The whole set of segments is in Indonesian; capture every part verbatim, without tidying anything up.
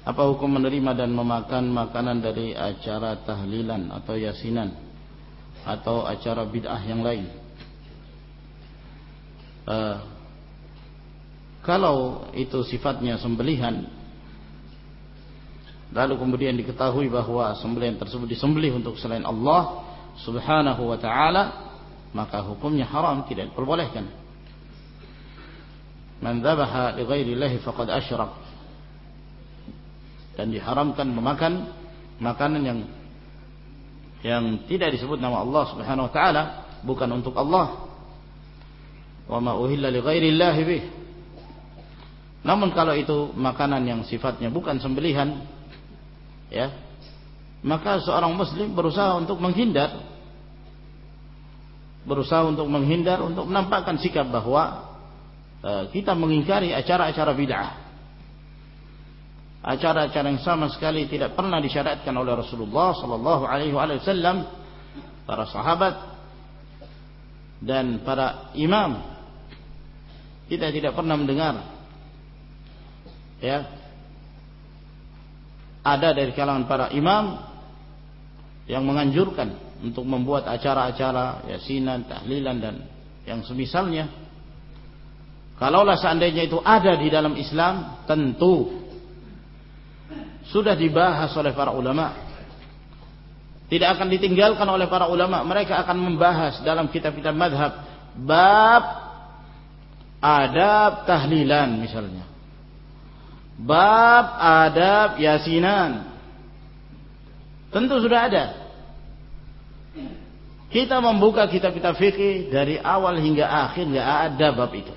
Apa hukum menerima dan memakan makanan dari acara tahlilan atau yasinan atau acara bid'ah yang lain? Uh, kalau itu sifatnya sembelihan, lalu kemudian diketahui bahwa sembelihan tersebut disembelih untuk selain Allah Subhanahu wa ta'ala, maka hukumnya haram, tidak diperbolehkan. Man dzabaha li ghairillahi faqad asyrak. Dan diharamkan memakan makanan yang yang tidak disebut nama Allah Subhanahu wa ta'ala, bukan untuk Allah. Wa ma uhilla li ghairillahi bih. Namun kalau itu makanan yang sifatnya bukan sembelihan, ya, maka seorang muslim berusaha untuk menghindar, berusaha untuk menghindar untuk menampakkan sikap bahwa e, kita mengingkari acara-acara bid'ah, acara-acara yang sama sekali tidak pernah disyariatkan oleh Rasulullah sallallahu alaihi wasallam, para sahabat dan para imam. Kita tidak pernah mendengar, ya, ada dari kalangan para imam yang menganjurkan untuk membuat acara-acara yasinan, tahlilan dan yang semisalnya. Kalaulah seandainya itu ada di dalam Islam, tentu sudah dibahas oleh para ulama. Tidak akan ditinggalkan oleh para ulama. Mereka akan membahas dalam kitab-kitab madhab bab adab tahlilan misalnya, bab adab yasinan. Tentu sudah ada. Kita membuka kitab-kitab fikih dari awal hingga akhir, nggak ada bab itu.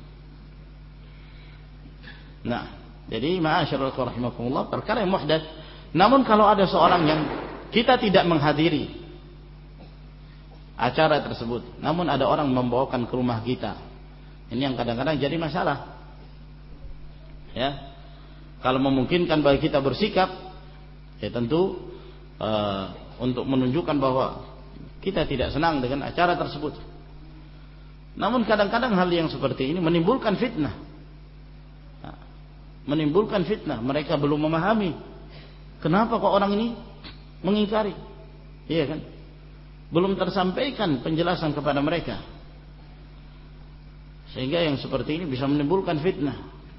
Nah, jadi ma'asyiral rahimakumullah, perkara yang muhdats. Namun kalau ada seorang yang kita tidak menghadiri acara tersebut, namun ada orang membawakan ke rumah kita, ini yang kadang-kadang jadi masalah. Ya, kalau memungkinkan bagi kita bersikap, ya tentu uh, untuk menunjukkan bahwa kita tidak senang dengan acara tersebut. Namun kadang-kadang hal yang seperti ini menimbulkan fitnah. Nah, menimbulkan fitnah. Mereka belum memahami kenapa kok orang ini mengingkari. Iya kan? Belum tersampaikan penjelasan kepada mereka. Sehingga yang seperti ini bisa menimbulkan fitnah.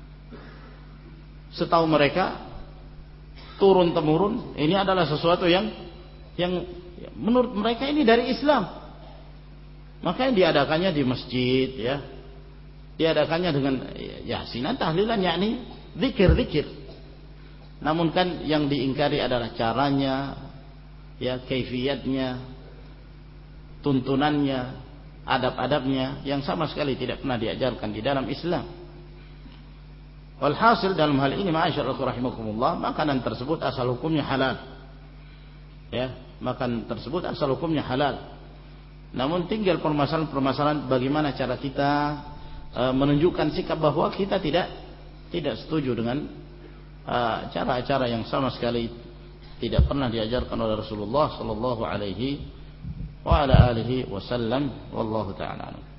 Setahu mereka, turun temurun, ini adalah sesuatu yang yang menurut mereka ini dari Islam. Makanya diadakannya di masjid, ya, diadakannya dengan yasinan, tahlilan, yakni zikir-zikir. Namun kan yang diingkari adalah caranya, ya, kaifiyatnya, tuntunannya, adab-adabnya yang sama sekali tidak pernah diajarkan di dalam Islam. Walhasil dalam hal ini ma'asyiral rahimakumullah, makanan tersebut asal hukumnya halal. Ya, makan tersebut asal hukumnya halal. Namun tinggal permasalahan-permasalahan bagaimana cara kita e, menunjukkan sikap bahwa kita tidak tidak setuju dengan e, cara-cara yang sama sekali tidak pernah diajarkan oleh Rasulullah sallallahu alaihi wa ala alihi wasallam. Wallahu ta'ala.